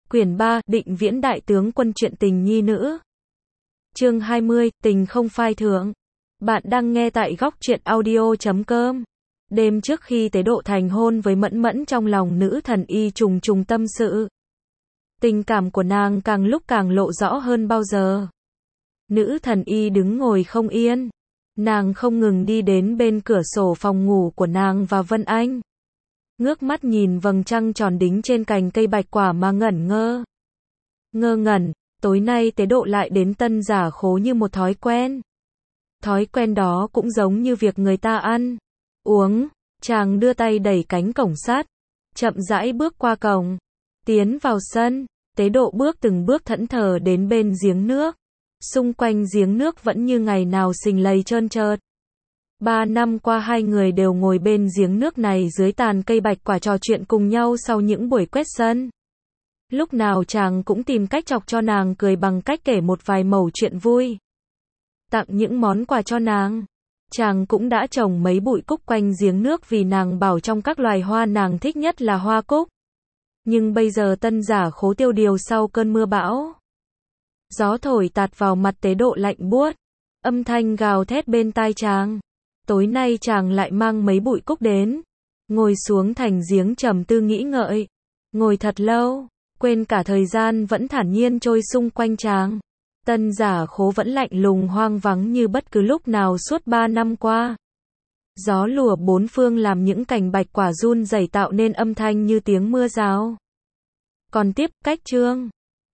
Quyển 3, Định Viễn Đại Tướng Quân Chuyện Tình Nhi Nữ. Chương 20, Tình Không Phai Thượng. Bạn đang nghe tại góc truyện audio.com. Đêm trước khi Tế Độ thành hôn với Mẫn Mẫn, trong lòng nữ thần y trùng trùng tâm sự. Tình cảm của nàng càng lúc càng lộ rõ hơn bao giờ. Nữ thần y đứng ngồi không yên. Nàng không ngừng đi đến bên cửa sổ phòng ngủ của nàng và Vân Anh. Ngước mắt nhìn vầng trăng tròn đính trên cành cây bạch quả mà ngẩn ngơ. Ngơ ngẩn, tối nay Tế Độ lại đến Tân Giả Khố như một thói quen. Thói quen đó cũng giống như việc người ta ăn, uống. Chàng đưa tay đẩy cánh cổng sắt, chậm rãi bước qua cổng, tiến vào sân. Tế Độ bước từng bước thẫn thờ đến bên giếng nước. Xung quanh giếng nước vẫn như ngày nào sình lầy trơn trượt. 3 năm qua hai người đều ngồi bên giếng nước này dưới tàn cây bạch quả trò chuyện cùng nhau sau những buổi quét sân. Lúc nào chàng cũng tìm cách chọc cho nàng cười bằng cách kể một vài mẩu chuyện vui. Tặng những món quà cho nàng. Chàng cũng đã trồng mấy bụi cúc quanh giếng nước vì nàng bảo trong các loài hoa nàng thích nhất là hoa cúc. Nhưng bây giờ Tân Giả Khố tiêu điều sau cơn mưa bão. Gió thổi tạt vào mặt Tế Độ lạnh buốt. Âm thanh gào thét bên tai chàng. Tối nay chàng lại mang mấy bụi cúc đến. Ngồi xuống thành giếng trầm tư nghĩ ngợi. Ngồi thật lâu, quên cả thời gian vẫn thản nhiên trôi xung quanh chàng. Tân Giả Khố vẫn lạnh lùng hoang vắng như bất cứ lúc nào suốt 3 năm qua. Gió lùa bốn phương làm những cành bạch quả run rẩy tạo nên âm thanh như tiếng mưa rào. Còn tiếp, cách chương.